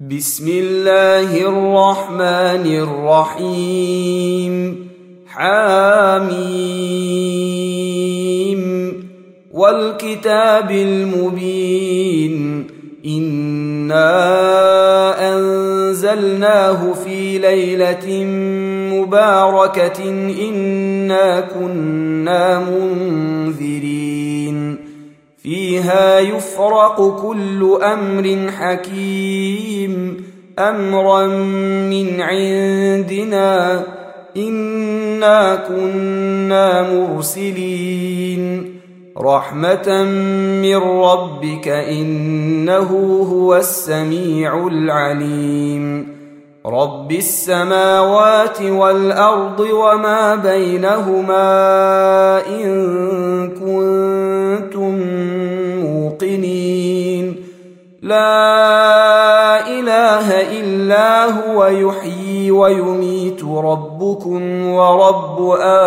بسم الله الرحمن الرحيم. حاميم والكتاب المبين. إنا أنزلناه في ليلة مباركة إنا كنا منذرين فيها يفرق كل أمر حكيم أمرا من عندنا إنا كنا مرسلين رحمة من ربك إنه هو السميع العليم. رب السماوات والأرض وما بينهما إن كنتم موقنين. لا إله إلا هو يحيي ويميت ربكم ورب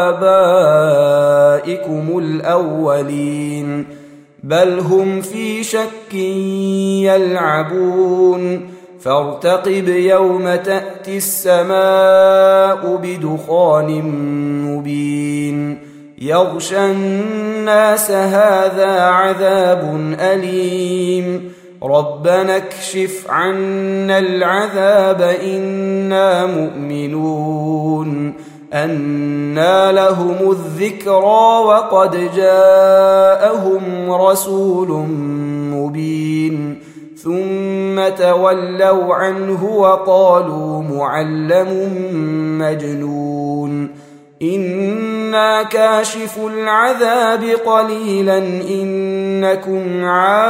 آبائكم الأولين بل هم في شك يلعبون. فارتقب يوم تأتي السماء بدخان مبين يغشى الناس هذا عذاب أليم. ربنا اكشف عنا العذاب إنا مؤمنون. أنى لهم الذكرى وقد جاءهم رسول مبين ثم تولوا عنه وقالوا معلم مجنون. إنا كاشف العذاب قليلا إنكم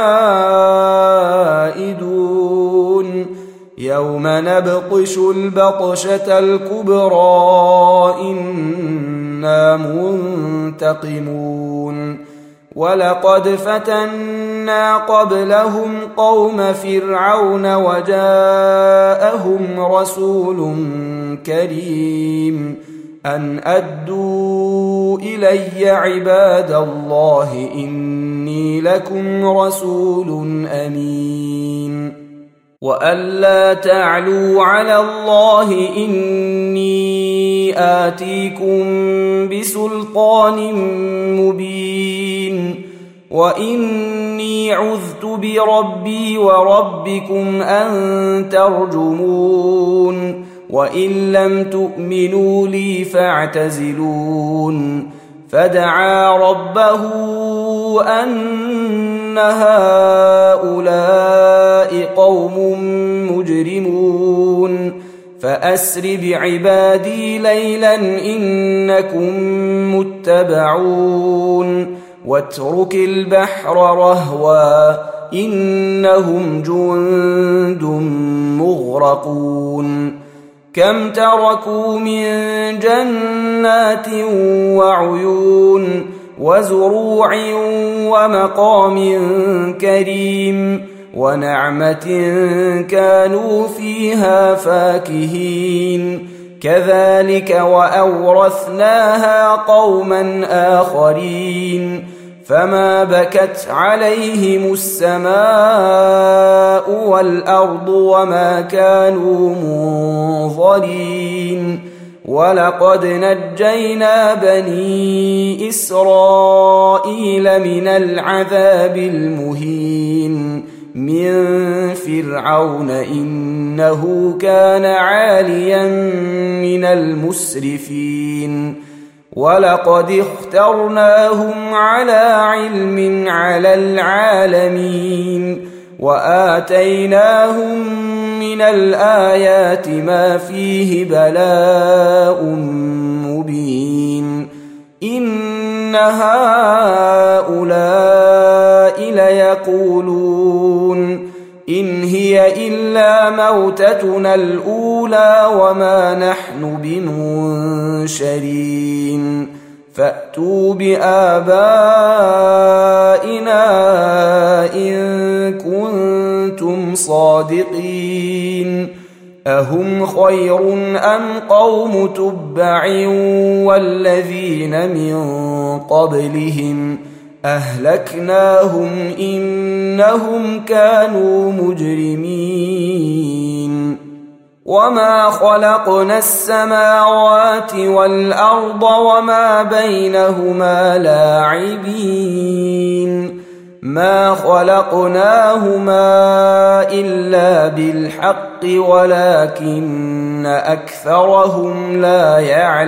عائدون. يوم نبطش البطشة الكبرى إنا منتقمون. ولقد فتنا قبلهم قوم فرعون وجاءهم رسول كريم أن أدوا إلي عباد الله إني لكم رسول أمين. وألا تعلوا على الله إني آتيكم بسلطان مبين. وإني عذت بربي وربكم أن ترجمون. وإن لم تؤمنوا لي فاعتزلون. فدعا ربه أن هؤلاء قوم مجرمون فأسر بعبادي ليلا إنكم متبعون. واترك البحر رهوا إنهم جند مغرقون. كم تركوا من جنات وعيون وزروع ومقام كريم ونعمة كانوا فيها فاكهين. كذلك وأورثناها قوما آخرين فما بكت عليهم السماء والأرض وما كانوا منظرين. ولقد نجينا بني إسرائيل من العذاب المهين من فرعون إنه كان عاليا من المسرفين. ولقد اخترناهم على علم على العالمين وآتيناهم من الآيات ما فيه بلاء مبين. إن هؤلاء ليقولون إن هي إلا موتتنا الأولى وما نحن بمنشرين. فأتوا بآبائنا إن كنتم صادقين. أهم خير أم قوم تبع والذين من قبلهم أهلكناهم إنهم كانوا مجرمين. وما خلقنا السماوات والأرض وما بينهما لاعبين ما خلقناهما إلا بالحق ولكن أكثرهم لا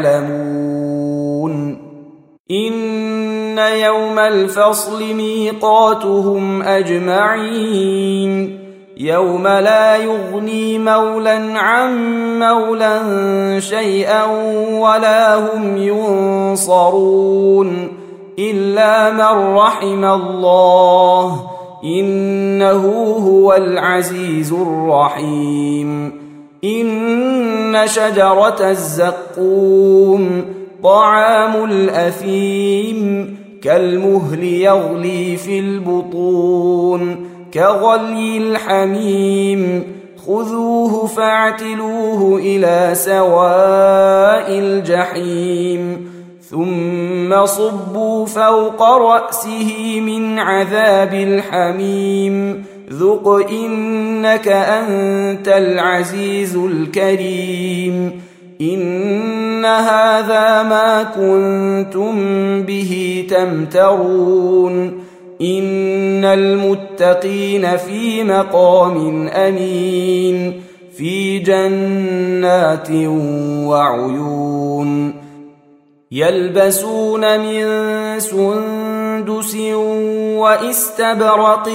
يعلمون إن يوم الفصل ميقاتهم أجمعين يوم لا يغني مولا عن مولا شيئا ولا هم ينصرون إلا من رحم الله إنه هو العزيز الرحيم إن شجرة الزقوم طعام الأثيم كالمهل يغلي في البطون كغلي الحميم خذوه فاعتلوه إلى سواء الجحيم ثم صبوا فوق رأسه من عذاب الحميم ذق إنك أنت العزيز الكريم إن هذا ما كنتم به تمترون إن المتقين في مقام أمين في جنات وعيون يلبسون من سندس واستبرق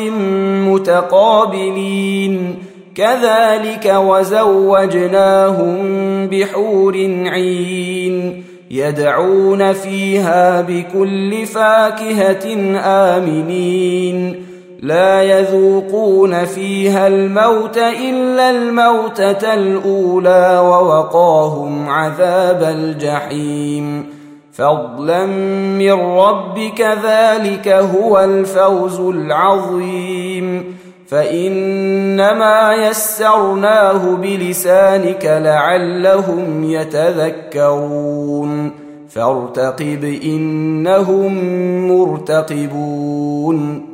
متقابلين كذلك وزوجناهم بحور عين يدعون فيها بكل فاكهة آمنين لا يذوقون فيها الموت إلا الموتة الأولى ووقاهم عذاب الجحيم فضلا من ربك ذلك هو الفوز العظيم فإنما يسرناه بلسانك لعلهم يتذكرون فارتقب إنهم مرتقبون